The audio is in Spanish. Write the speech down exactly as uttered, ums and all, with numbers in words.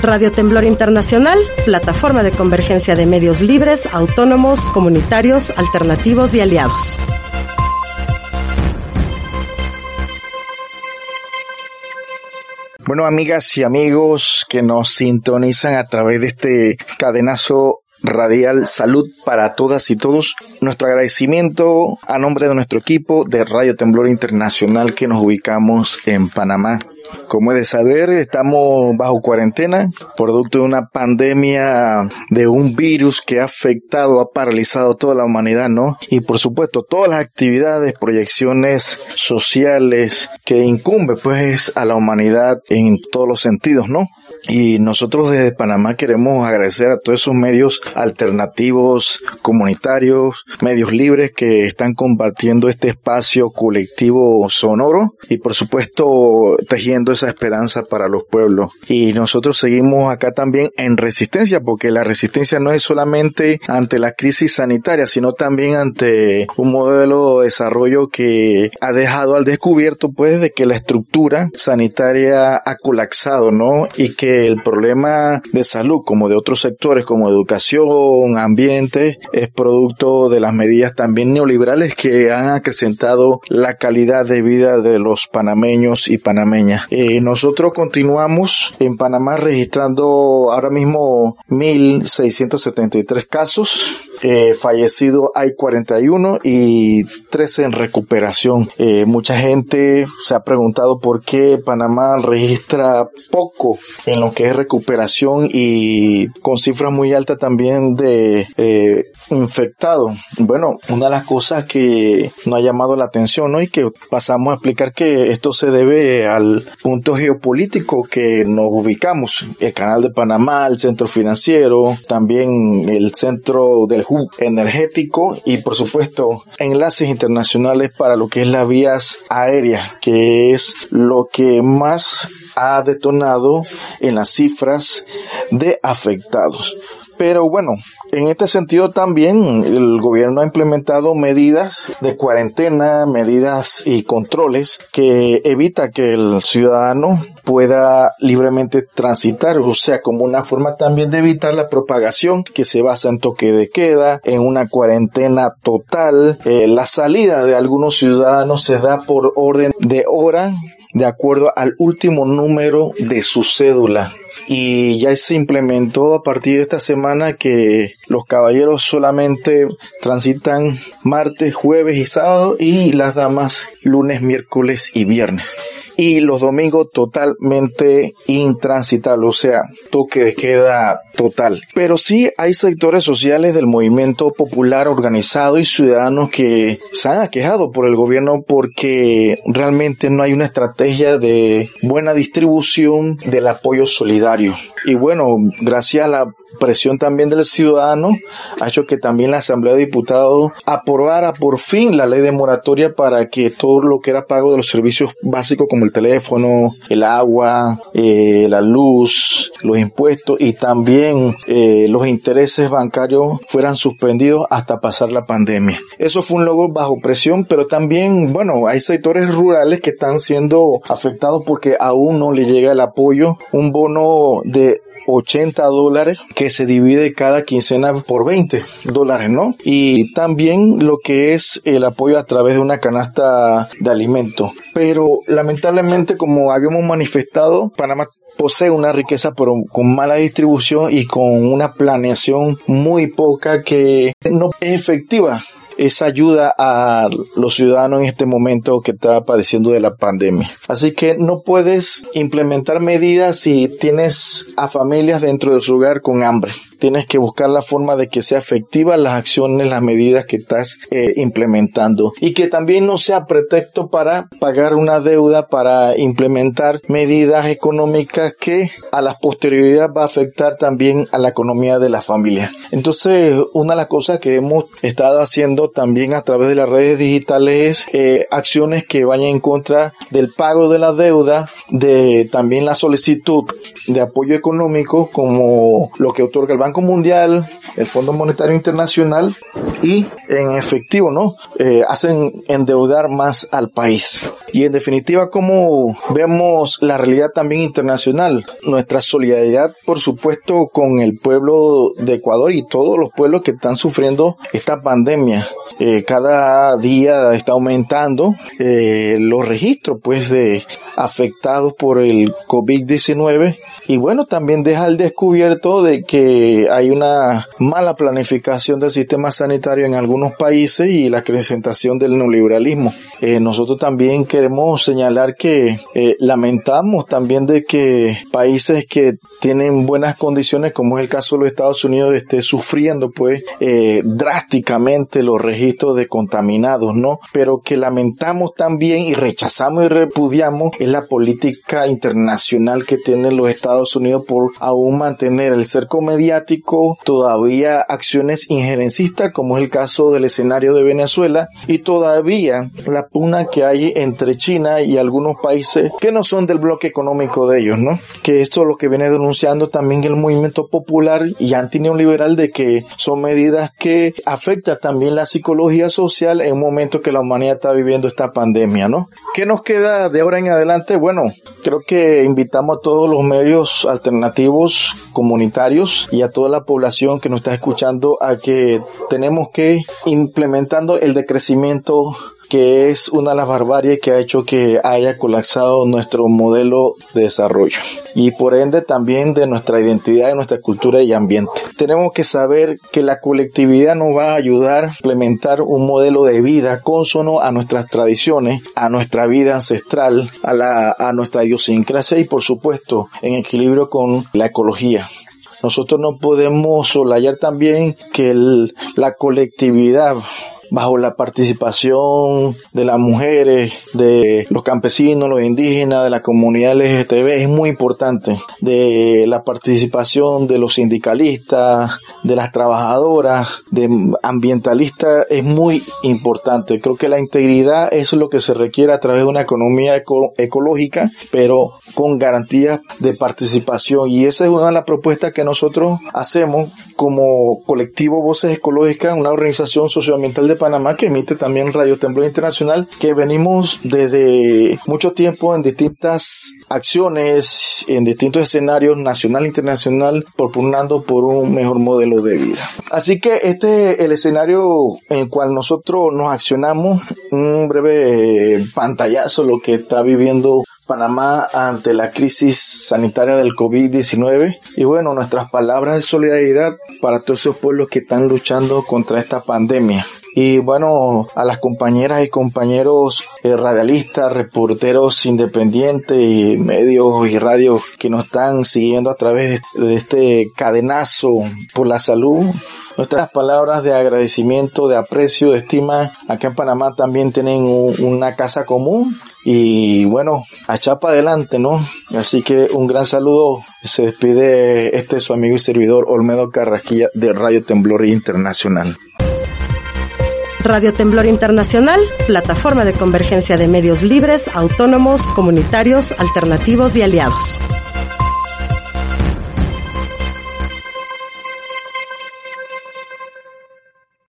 Radio Temblor Internacional, plataforma de convergencia de medios libres, autónomos, comunitarios, alternativos y aliados. Bueno, amigas y amigos que nos sintonizan a través de este cadenazo radial, salud para todas y todos. Nuestro agradecimiento a nombre de nuestro equipo de Radio Temblor Internacional que nos ubicamos en Panamá. Como es de saber, estamos bajo cuarentena, producto de una pandemia de un virus que ha afectado, ha paralizado toda la humanidad, ¿no? Y por supuesto, todas las actividades, proyecciones sociales que incumbe, pues, a la humanidad en todos los sentidos, ¿no? Y nosotros desde Panamá queremos agradecer a todos esos medios alternativos, comunitarios, medios libres que están compartiendo este espacio colectivo sonoro y por supuesto tejiendo esa esperanza para los pueblos. Y nosotros seguimos acá también en resistencia, porque la resistencia no es solamente ante la crisis sanitaria, sino también ante un modelo de desarrollo que ha dejado al descubierto, pues, de que la estructura sanitaria ha colapsado, ¿no? Y que el problema de salud, como de otros sectores como educación, ambiente, es producto de las medidas también neoliberales que han acrecentado la calidad de vida de los panameños y panameñas. Eh, nosotros continuamos en Panamá registrando ahora mismo mil seiscientos setenta y tres casos. Eh, fallecidos hay cuarenta y uno y trece en recuperación. Eh, mucha gente se ha preguntado por qué Panamá registra poco en lo que es recuperación y con cifras muy altas también de eh, infectados. Bueno, una de las cosas que nos ha llamado la atención, ¿no? Y que pasamos a explicar que esto se debe al punto geopolítico que nos ubicamos. El Canal de Panamá, el centro financiero, también el centro del hub energético y por supuesto enlaces internacionales para lo que es las vías aéreas, que es lo que más ha detonado en las cifras de afectados. Pero bueno, en este sentido también el gobierno ha implementado medidas de cuarentena, medidas y controles que evita que el ciudadano pueda libremente transitar, o sea, como una forma también de evitar la propagación que se basa en toque de queda, en una cuarentena total. Eh, la salida de algunos ciudadanos se da por orden de hora, de acuerdo al último número de su cédula. Y ya se implementó a partir de esta semana que los caballeros solamente transitan martes, jueves y sábado y las damas lunes, miércoles y viernes. Y los domingos totalmente intransitables, o sea, toque de queda total. Pero sí hay sectores sociales del movimiento popular organizado y ciudadanos que se han aquejado por el gobierno porque realmente no hay una estrategia de buena distribución del apoyo solidario. Y bueno, gracias a la presión también del ciudadano ha hecho que también la Asamblea de Diputados aprobara por fin la ley de moratoria para que todo lo que era pago de los servicios básicos como el teléfono, el agua, eh, la luz, los impuestos y también eh, los intereses bancarios fueran suspendidos hasta pasar la pandemia. Eso fue un logro bajo presión, pero también, bueno, hay sectores rurales que están siendo afectados porque aún no le llega el apoyo, un bono de ochenta dólares que se divide cada quincena por veinte dólares, ¿no? Y también lo que es el apoyo a través de una canasta de alimentos. Pero lamentablemente, como habíamos manifestado, Panamá posee una riqueza pero con mala distribución y con una planeación muy poca que no es efectiva esa ayuda a los ciudadanos en este momento que está padeciendo de la pandemia. Así que no puedes implementar medidas si tienes a familias dentro de su hogar con hambre. Tienes que buscar la forma de que sea efectiva las acciones, las medidas que estás eh, implementando y que también no sea pretexto para pagar una deuda, para implementar medidas económicas que a la posterioridad va a afectar también a la economía de la familia. Entonces, una de las cosas que hemos estado haciendo también a través de las redes digitales eh, acciones que vayan en contra del pago de la deuda, de también la solicitud de apoyo económico como lo que otorga el Banco Mundial, el Fondo Monetario Internacional, y en efectivo, ¿no? Eh, hacen endeudar más al país. Y en definitiva, como vemos la realidad también internacional, nuestra solidaridad, por supuesto, con el pueblo de Ecuador y todos los pueblos que están sufriendo esta pandemia. Eh, cada día está aumentando eh, los registros, pues, de afectados por el COVID diecinueve, y bueno, también deja al descubierto de que hay una mala planificación del sistema sanitario en algunos países y la acrecentación del neoliberalismo. Eh, nosotros también queremos señalar que eh, lamentamos también de que países que tienen buenas condiciones, como es el caso de los Estados Unidos, esté sufriendo pues eh, drásticamente los registros de contaminados, ¿no? Pero que lamentamos también y rechazamos y repudiamos es la política internacional que tienen los Estados Unidos por aún mantener el cerco mediático, todavía acciones injerencistas, como es el caso del escenario de Venezuela, y todavía la pugna que hay entre China y algunos países que no son del bloque económico de ellos, ¿no? Que esto es lo que viene denunciando también el movimiento popular y antineoliberal, de que son medidas que afectan también la psicología social en un momento que la humanidad está viviendo esta pandemia, ¿no? ¿Qué nos queda de ahora en adelante? Bueno, creo que invitamos a todos los medios alternativos comunitarios y a toda la población que nos está escuchando a que tenemos que implementando el decrecimiento, que es una de las barbaries que ha hecho que haya colapsado nuestro modelo de desarrollo y por ende también de nuestra identidad, de nuestra cultura y ambiente. Tenemos que saber que la colectividad nos va a ayudar a implementar un modelo de vida consono a nuestras tradiciones, a nuestra vida ancestral, a, la, a nuestra idiosincrasia y por supuesto en equilibrio con la ecología. Nosotros no podemos soslayar también que el, la colectividad, bajo la participación de las mujeres, de los campesinos, los indígenas, de la comunidad L G B T, es muy importante, de la participación de los sindicalistas, de las trabajadoras, de ambientalistas, es muy importante. Creo que la integridad es lo que se requiere a través de una economía eco- ecológica, pero con garantías de participación, y esa es una de las propuestas que nosotros hacemos como colectivo Voces Ecológicas, una organización socioambiental de Panamá que emite también Radio Temblor Internacional, que venimos desde mucho tiempo en distintas acciones, en distintos escenarios nacional e internacional, propugnando por un mejor modelo de vida. Así que este es el escenario en el cual nosotros nos accionamos, un breve eh, pantallazo lo que está viviendo Panamá ante la crisis sanitaria del COVID diecinueve, y bueno, nuestras palabras de solidaridad para todos esos pueblos que están luchando contra esta pandemia. Y bueno, a las compañeras y compañeros eh, radialistas, reporteros independientes y medios y radios que nos están siguiendo a través de este cadenazo por la salud, nuestras palabras de agradecimiento, de aprecio, de estima. Acá en Panamá también tienen un, una casa común y bueno, a echar para adelante, ¿no? Así que un gran saludo. Se despide este su amigo y servidor Olmedo Carrasquilla de Radio Temblor Internacional. Radio Temblor Internacional, plataforma de convergencia de medios libres, autónomos, comunitarios, alternativos y aliados.